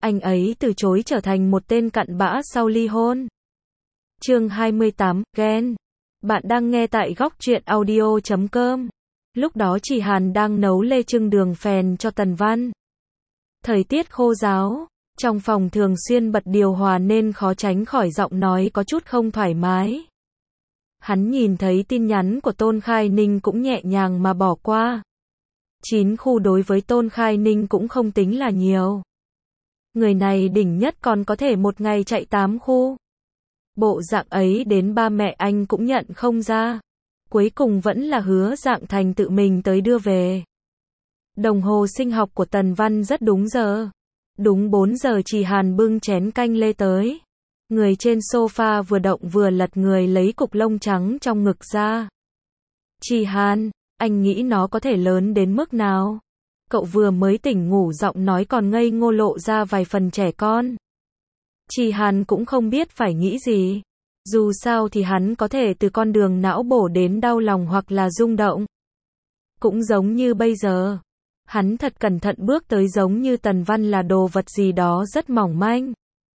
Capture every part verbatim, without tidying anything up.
anh ấy từ chối trở thành một tên cặn bã sau ly hôn. Chương hai mươi tám, ghen. Bạn đang nghe tại góc truyện audio chấm com. Lúc đó chị Hàn đang nấu lê trưng đường phèn cho Tần Văn. Thời tiết khô ráo, trong phòng thường xuyên bật điều hòa nên khó tránh khỏi giọng nói có chút không thoải mái. Hắn nhìn thấy tin nhắn của Tôn Khai Ninh cũng nhẹ nhàng mà bỏ qua. Chín khu đối với Tôn Khai Ninh cũng không tính là nhiều. Người này đỉnh nhất còn có thể một ngày chạy tám khu. Bộ dạng ấy đến ba mẹ anh cũng nhận không ra. Cuối cùng vẫn là Hứa Dạng Thành tự mình tới đưa về. Đồng hồ sinh học của Tần Văn rất đúng giờ. Đúng bốn giờ chị Hàn bưng chén canh lê tới. Người trên sofa vừa động vừa lật người lấy cục lông trắng trong ngực ra. Chị Hàn, anh nghĩ nó có thể lớn đến mức nào? Cậu vừa mới tỉnh ngủ giọng nói còn ngây ngô lộ ra vài phần trẻ con. Chị Hàn cũng không biết phải nghĩ gì. Dù sao thì hắn có thể từ con đường não bổ đến đau lòng hoặc là rung động. Cũng giống như bây giờ. Hắn thật cẩn thận bước tới giống như Tần Văn là đồ vật gì đó rất mỏng manh.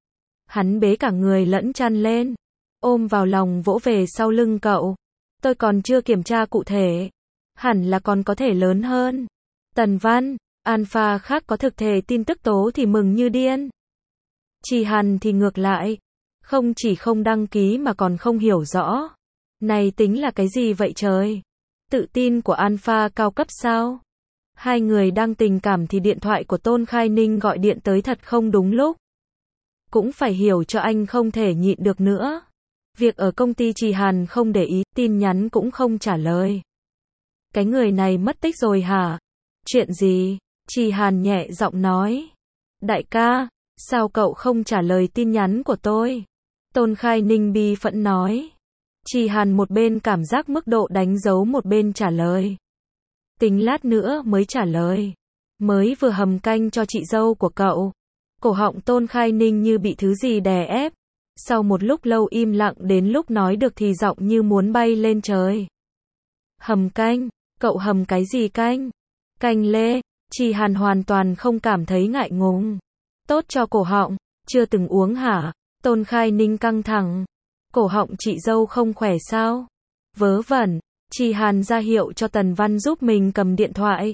Hắn bế cả người lẫn chăn lên. Ôm vào lòng vỗ về sau lưng cậu. Tôi còn chưa kiểm tra cụ thể. Hẳn là còn có thể lớn hơn. Tần Văn, Alpha khác có thực thể tin tức tố thì mừng như điên. Chị Hàn thì ngược lại. Không chỉ không đăng ký mà còn không hiểu rõ. Này tính là cái gì vậy trời? Tự tin của Alpha cao cấp sao? Hai người đang tình cảm thì điện thoại của Tôn Khai Ninh gọi điện tới thật không đúng lúc. Cũng phải hiểu cho anh không thể nhịn được nữa. Việc ở công ty chị Hàn không để ý, tin nhắn cũng không trả lời. Cái người này mất tích rồi hả? Chuyện gì? Chị Hàn nhẹ giọng nói. Đại ca, sao cậu không trả lời tin nhắn của tôi? Tôn Khai Ninh bi phẫn nói. Chị Hàn một bên cảm giác mức độ đánh dấu một bên trả lời. Tính lát nữa mới trả lời. Mới vừa hầm canh cho chị dâu của cậu. Cổ họng Tôn Khai Ninh như bị thứ gì đè ép. Sau một lúc lâu im lặng đến lúc nói được thì giọng như muốn bay lên trời. Hầm canh? Cậu hầm cái gì canh? Canh lê. Chị Hàn hoàn toàn không cảm thấy ngại ngùng. Tốt cho cổ họng. Chưa từng uống hả? Tôn Khai Ninh căng thẳng. Cổ họng chị dâu không khỏe sao? Vớ vẩn. Chị Hàn ra hiệu cho Tần Văn giúp mình cầm điện thoại.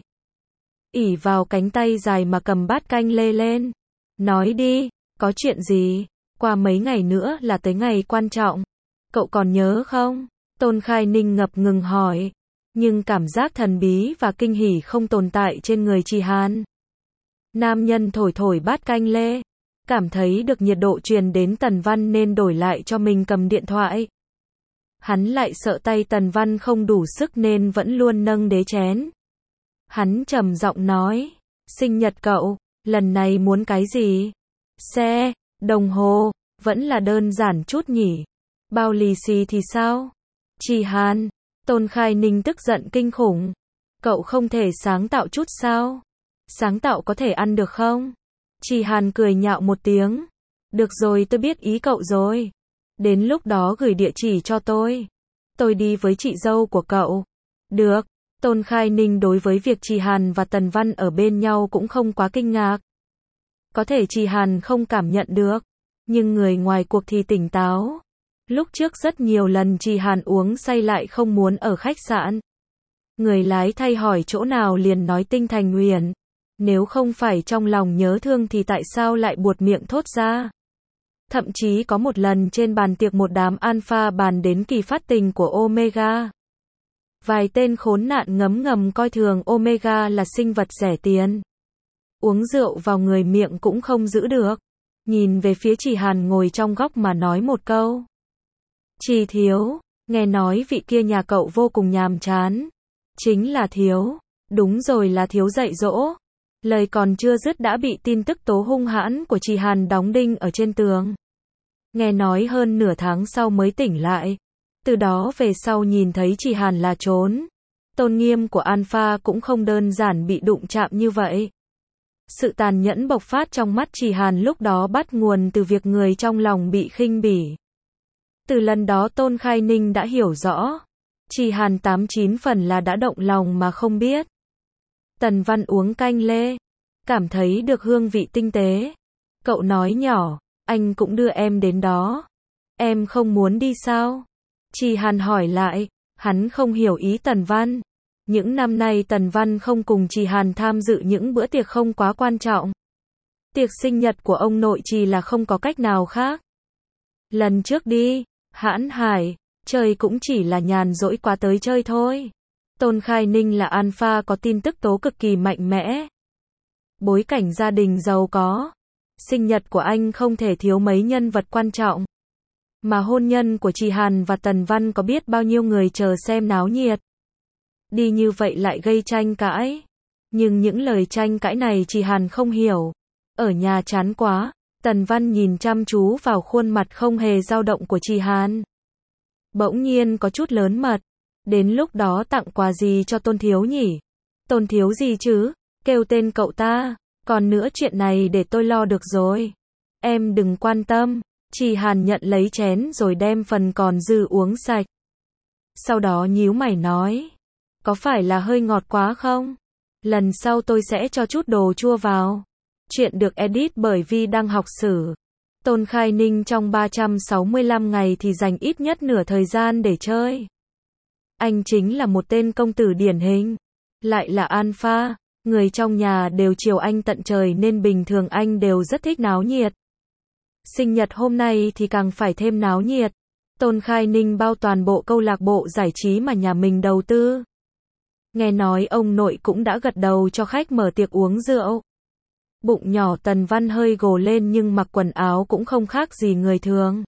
ỉ vào cánh tay dài mà cầm bát canh lê lên. Nói đi, có chuyện gì? Qua mấy ngày nữa là tới ngày quan trọng. Cậu còn nhớ không? Tôn Khai Ninh ngập ngừng hỏi. Nhưng cảm giác thần bí và kinh hỉ không tồn tại trên người chị Hàn. Nam nhân thổi thổi bát canh lê. Cảm thấy được nhiệt độ truyền đến Tần Văn nên đổi lại cho mình cầm điện thoại. Hắn lại sợ tay Tần Văn không đủ sức nên vẫn luôn nâng đế chén. Hắn trầm giọng nói. Sinh nhật cậu, lần này muốn cái gì? Xe, đồng hồ, vẫn là đơn giản chút nhỉ. Bao lì xì thì sao? Chị Hàn, Tôn Khai Ninh tức giận kinh khủng. Cậu không thể sáng tạo chút sao? Sáng tạo có thể ăn được không? Chị Hàn cười nhạo một tiếng. Được rồi, tôi biết ý cậu rồi. Đến lúc đó gửi địa chỉ cho tôi. Tôi đi với chị dâu của cậu. Được. Tôn Khai Ninh đối với việc chị Hàn và Tần Văn ở bên nhau cũng không quá kinh ngạc. Có thể chị Hàn không cảm nhận được. Nhưng người ngoài cuộc thì tỉnh táo. Lúc trước rất nhiều lần chị Hàn uống say lại không muốn ở khách sạn. Người lái thay hỏi chỗ nào liền nói Tinh Thành Huyền. Nếu không phải trong lòng nhớ thương thì tại sao lại buột miệng thốt ra. Thậm chí có một lần trên bàn tiệc một đám alpha bàn đến kỳ phát tình của Omega. Vài tên khốn nạn ngấm ngầm coi thường Omega là sinh vật rẻ tiền. Uống rượu vào người miệng cũng không giữ được. Nhìn về phía chị Hàn ngồi trong góc mà nói một câu. Chị Thiếu, nghe nói vị kia nhà cậu vô cùng nhàm chán. Chính là Thiếu. Đúng rồi, là Thiếu dạy dỗ. Lời còn chưa dứt đã bị tin tức tố hung hãn của chị Hàn đóng đinh ở trên tường. Nghe nói hơn nửa tháng sau mới tỉnh lại. Từ đó về sau nhìn thấy chị Hàn là trốn. Tôn nghiêm của Alpha cũng không đơn giản bị đụng chạm như vậy. Sự tàn nhẫn bộc phát trong mắt chị Hàn lúc đó bắt nguồn từ việc người trong lòng bị khinh bỉ. Từ lần đó Tôn Khai Ninh đã hiểu rõ. Chị Hàn tám chín phần là đã động lòng mà không biết. Tần Văn uống canh lê. Cảm thấy được hương vị tinh tế. Cậu nói nhỏ, anh cũng đưa em đến đó. Em không muốn đi sao? Trì Hàn hỏi lại, hắn không hiểu ý Tần Văn. Những năm nay Tần Văn không cùng Trì Hàn tham dự những bữa tiệc không quá quan trọng. Tiệc sinh nhật của ông nội Trì là không có cách nào khác. Lần trước đi, hãn hải, chơi cũng chỉ là nhàn rỗi quá tới chơi thôi. Tôn Khai Ninh là alpha có tin tức tố cực kỳ mạnh mẽ. Bối cảnh gia đình giàu có. Sinh nhật của anh không thể thiếu mấy nhân vật quan trọng. Mà hôn nhân của Trì Hàn và Tần Văn có biết bao nhiêu người chờ xem náo nhiệt. Đi như vậy lại gây tranh cãi. Nhưng những lời tranh cãi này Trì Hàn không hiểu. Ở nhà chán quá, Tần Văn nhìn chăm chú vào khuôn mặt không hề dao động của Trì Hàn. Bỗng nhiên có chút lớn mật. Đến lúc đó tặng quà gì cho Tôn Thiếu nhỉ? Tôn Thiếu gì chứ? Kêu tên cậu ta. Còn nữa chuyện này để tôi lo được rồi. Em đừng quan tâm. Trì Hàn nhận lấy chén rồi đem phần còn dư uống sạch. Sau đó nhíu mày nói. Có phải là hơi ngọt quá không? Lần sau tôi sẽ cho chút đồ chua vào. Chuyện được edit bởi Vi đang học sử. Tôn Khai Ninh trong ba trăm sáu mươi lăm ngày thì dành ít nhất nửa thời gian để chơi. Anh chính là một tên công tử điển hình. Lại là alpha. Người trong nhà đều chiều anh tận trời nên bình thường anh đều rất thích náo nhiệt. Sinh nhật hôm nay thì càng phải thêm náo nhiệt. Tôn Khai Ninh bao toàn bộ câu lạc bộ giải trí mà nhà mình đầu tư. Nghe nói ông nội cũng đã gật đầu cho khách mở tiệc uống rượu. Bụng nhỏ Tần Văn hơi gồ lên nhưng mặc quần áo cũng không khác gì người thường.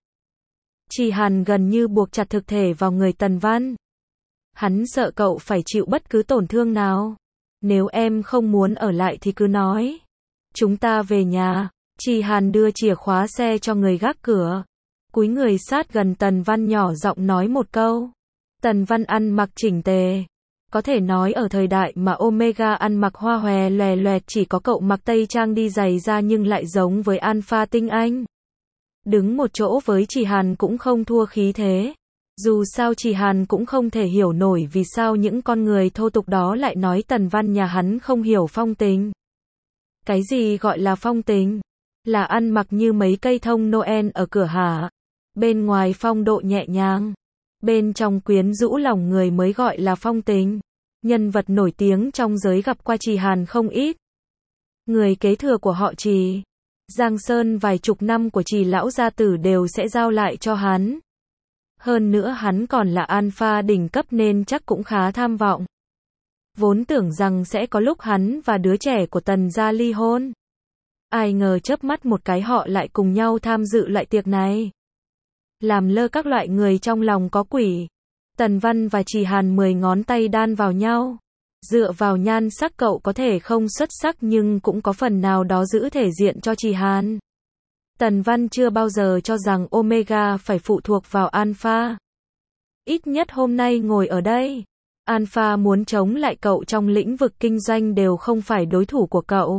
Trì Hàn gần như buộc chặt thực thể vào người Tần Văn. Hắn sợ cậu phải chịu bất cứ tổn thương nào. Nếu em không muốn ở lại thì cứ nói. Chúng ta về nhà. Trì Hàn đưa chìa khóa xe cho người gác cửa. Cúi người sát gần Tần Văn nhỏ giọng nói một câu. Tần Văn ăn mặc chỉnh tề. Có thể nói ở thời đại mà Omega ăn mặc hoa hòe loè loẹt chỉ có cậu mặc tây trang đi giày ra nhưng lại giống với alpha tinh anh. Đứng một chỗ với Trì Hàn cũng không thua khí thế. Dù sao Trì Hàn cũng không thể hiểu nổi vì sao những con người thô tục đó lại nói Tần Văn nhà hắn không hiểu phong tình. Cái gì gọi là phong tình? Là ăn mặc như mấy cây thông Noel ở cửa hả? Bên ngoài phong độ nhẹ nhàng. Bên trong quyến rũ lòng người mới gọi là phong tình. Nhân vật nổi tiếng trong giới gặp qua Trì Hàn không ít. Người kế thừa của họ Trì, Giang Sơn vài chục năm của Trì lão gia tử đều sẽ giao lại cho hắn. Hơn nữa hắn còn là alpha đỉnh cấp nên chắc cũng khá tham vọng. Vốn tưởng rằng sẽ có lúc hắn và đứa trẻ của Tần gia ly hôn. Ai ngờ chớp mắt một cái họ lại cùng nhau tham dự lại tiệc này. Làm lơ các loại người trong lòng có quỷ. Tần Văn và Trì Hàn mười ngón tay đan vào nhau. Dựa vào nhan sắc cậu có thể không xuất sắc nhưng cũng có phần nào đó giữ thể diện cho Trì Hàn. Tần Văn chưa bao giờ cho rằng Omega phải phụ thuộc vào alpha. Ít nhất hôm nay ngồi ở đây. Alpha muốn chống lại cậu trong lĩnh vực kinh doanh đều không phải đối thủ của cậu.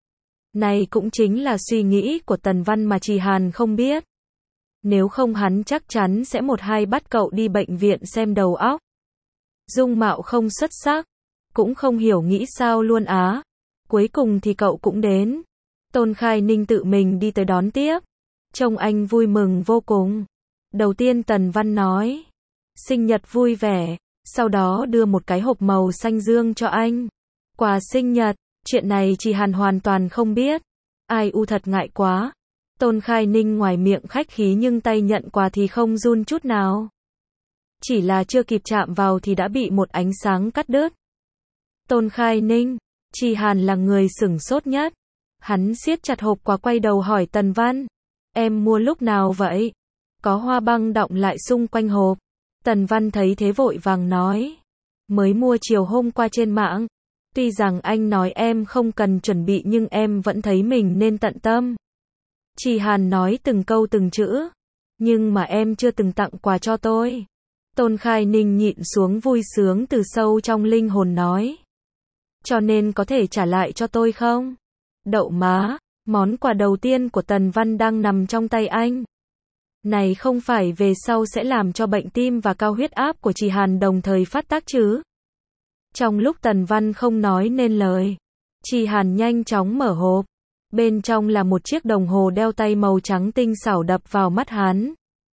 Này cũng chính là suy nghĩ của Tần Văn mà Trì Hàn không biết. Nếu không hắn chắc chắn sẽ một hai bắt cậu đi bệnh viện xem đầu óc. Dung mạo không xuất sắc. Cũng không hiểu nghĩ sao luôn á. Cuối cùng thì cậu cũng đến. Tôn Khai Ninh tự mình đi tới đón tiếp. Trông anh vui mừng vô cùng. Đầu tiên Tần Văn nói. Sinh nhật vui vẻ. Sau đó đưa một cái hộp màu xanh dương cho anh. Quà sinh nhật. Chuyện này Trì Hàn hoàn toàn không biết. Ai u thật ngại quá. Tôn Khai Ninh ngoài miệng khách khí nhưng tay nhận quà thì không run chút nào. Chỉ là chưa kịp chạm vào thì đã bị một ánh sáng cắt đứt. Tôn Khai Ninh. Trì Hàn là người sửng sốt nhất. Hắn siết chặt hộp quà quay đầu hỏi Tần Văn. Em mua lúc nào vậy? Có hoa băng đọng lại xung quanh hộp. Tần Văn thấy thế vội vàng nói. Mới mua chiều hôm qua trên mạng. Tuy rằng anh nói em không cần chuẩn bị nhưng em vẫn thấy mình nên tận tâm. Trì Hàn nói từng câu từng chữ. Nhưng mà em chưa từng tặng quà cho tôi. Tôn Khai Ninh nhịn xuống vui sướng từ sâu trong linh hồn nói. Cho nên có thể trả lại cho tôi không? Đậu má, món quà đầu tiên của Tần Văn đang nằm trong tay anh. Này không phải về sau sẽ làm cho bệnh tim và cao huyết áp của Trì Hàn đồng thời phát tác chứ? Trong lúc Tần Văn không nói nên lời, Trì Hàn nhanh chóng mở hộp. Bên trong là một chiếc đồng hồ đeo tay màu trắng tinh xảo đập vào mắt hắn.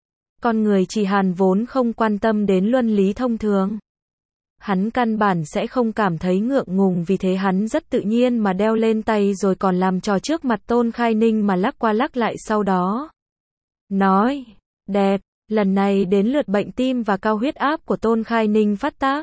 Con người Trì Hàn vốn không quan tâm đến luân lý thông thường. Hắn căn bản sẽ không cảm thấy ngượng ngùng, vì thế hắn rất tự nhiên mà đeo lên tay rồi còn làm trò trước mặt Tôn Khai Ninh mà lắc qua lắc lại, sau đó nói, đẹp. Lần này đến lượt bệnh tim và cao huyết áp của Tôn Khai Ninh phát tác.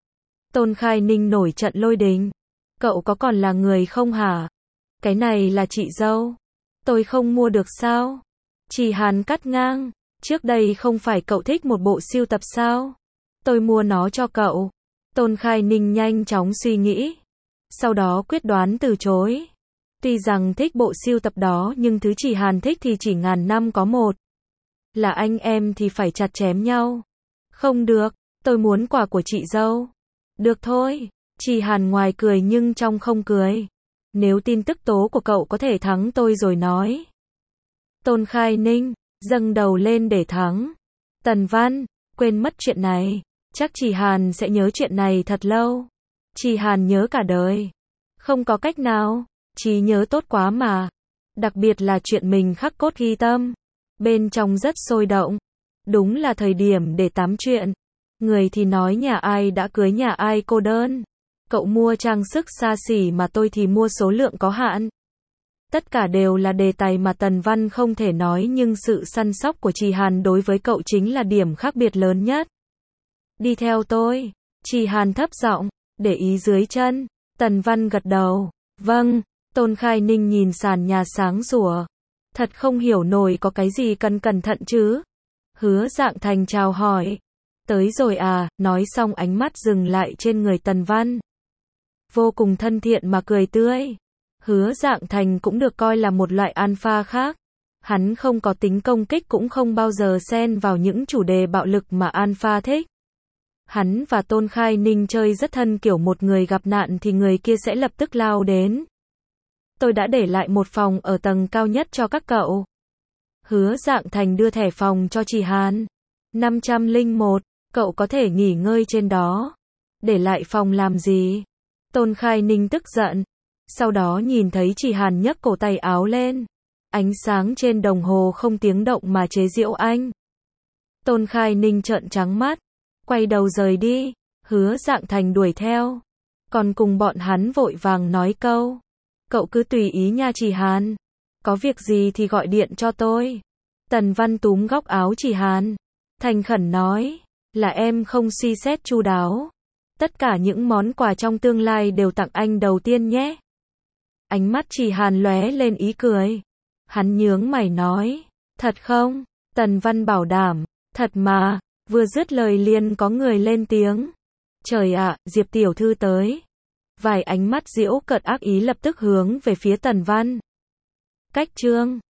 Tôn Khai Ninh nổi trận lôi đình. Cậu có còn là người không hả? Cái này là chị dâu. Tôi không mua được sao? Trì Hàn cắt ngang. Trước đây không phải cậu thích một bộ sưu tập sao? Tôi mua nó cho cậu. Tôn Khai Ninh nhanh chóng suy nghĩ. Sau đó quyết đoán từ chối. Tuy rằng thích bộ sưu tập đó nhưng thứ Trì Hàn thích thì chỉ ngàn năm có một. Là anh em thì phải chặt chém nhau. Không được, tôi muốn quà của chị dâu. Được thôi. Trì Hàn ngoài cười nhưng trong không cười. Nếu tin tức tố của cậu có thể thắng tôi rồi nói. Tôn Khai Ninh dâng đầu lên để thắng. Tần Văn quên mất chuyện này. Chắc Trì Hàn sẽ nhớ chuyện này thật lâu. Trì Hàn nhớ cả đời. Không có cách nào. Trí nhớ tốt quá mà. Đặc biệt là chuyện mình khắc cốt ghi tâm. Bên trong rất sôi động. Đúng là thời điểm để tám chuyện. Người thì nói nhà ai đã cưới nhà ai cô đơn. Cậu mua trang sức xa xỉ mà tôi thì mua số lượng có hạn. Tất cả đều là đề tài mà Tần Văn không thể nói, nhưng sự săn sóc của Trì Hàn đối với cậu chính là điểm khác biệt lớn nhất. Đi theo tôi. Trì Hàn thấp giọng, để ý dưới chân. Tần Văn gật đầu. Vâng. Tôn Khai Ninh nhìn sàn nhà sáng sủa. Thật không hiểu nổi, có cái gì cần cẩn thận chứ? Hứa Dạng Thành chào hỏi. Tới rồi à, nói xong ánh mắt dừng lại trên người Tần Văn. Vô cùng thân thiện mà cười tươi. Hứa Dạng Thành cũng được coi là một loại alpha khác. Hắn không có tính công kích, cũng không bao giờ xen vào những chủ đề bạo lực mà alpha thích. Hắn và Tôn Khai Ninh chơi rất thân, kiểu một người gặp nạn thì người kia sẽ lập tức lao đến. Tôi đã để lại một phòng ở tầng cao nhất cho các cậu. Hứa Dạng Thành đưa thẻ phòng cho Trì Hàn. năm trăm lẻ một, cậu có thể nghỉ ngơi trên đó. Để lại phòng làm gì? Tôn Khai Ninh tức giận. Sau đó nhìn thấy Trì Hàn nhấc cổ tay áo lên. Ánh sáng trên đồng hồ không tiếng động mà chế giễu anh. Tôn Khai Ninh trợn trắng mắt. Quay đầu rời đi. Hứa Dạng Thành đuổi theo. Còn cùng bọn hắn vội vàng nói câu. Cậu cứ tùy ý nha Trì Hàn. Có việc gì thì gọi điện cho tôi. Tần Văn túm góc áo Trì Hàn. Thành khẩn nói. Là em không suy xét chu đáo. Tất cả những món quà trong tương lai đều tặng anh đầu tiên nhé. Ánh mắt Trì Hàn lóe lên ý cười. Hắn nhướng mày nói. Thật không? Tần Văn bảo đảm. Thật mà. Vừa dứt lời liền có người lên tiếng. Trời ạ, Diệp tiểu thư tới. Vài ánh mắt giễu cợt ác ý lập tức hướng về phía Tần Văn. Cách chương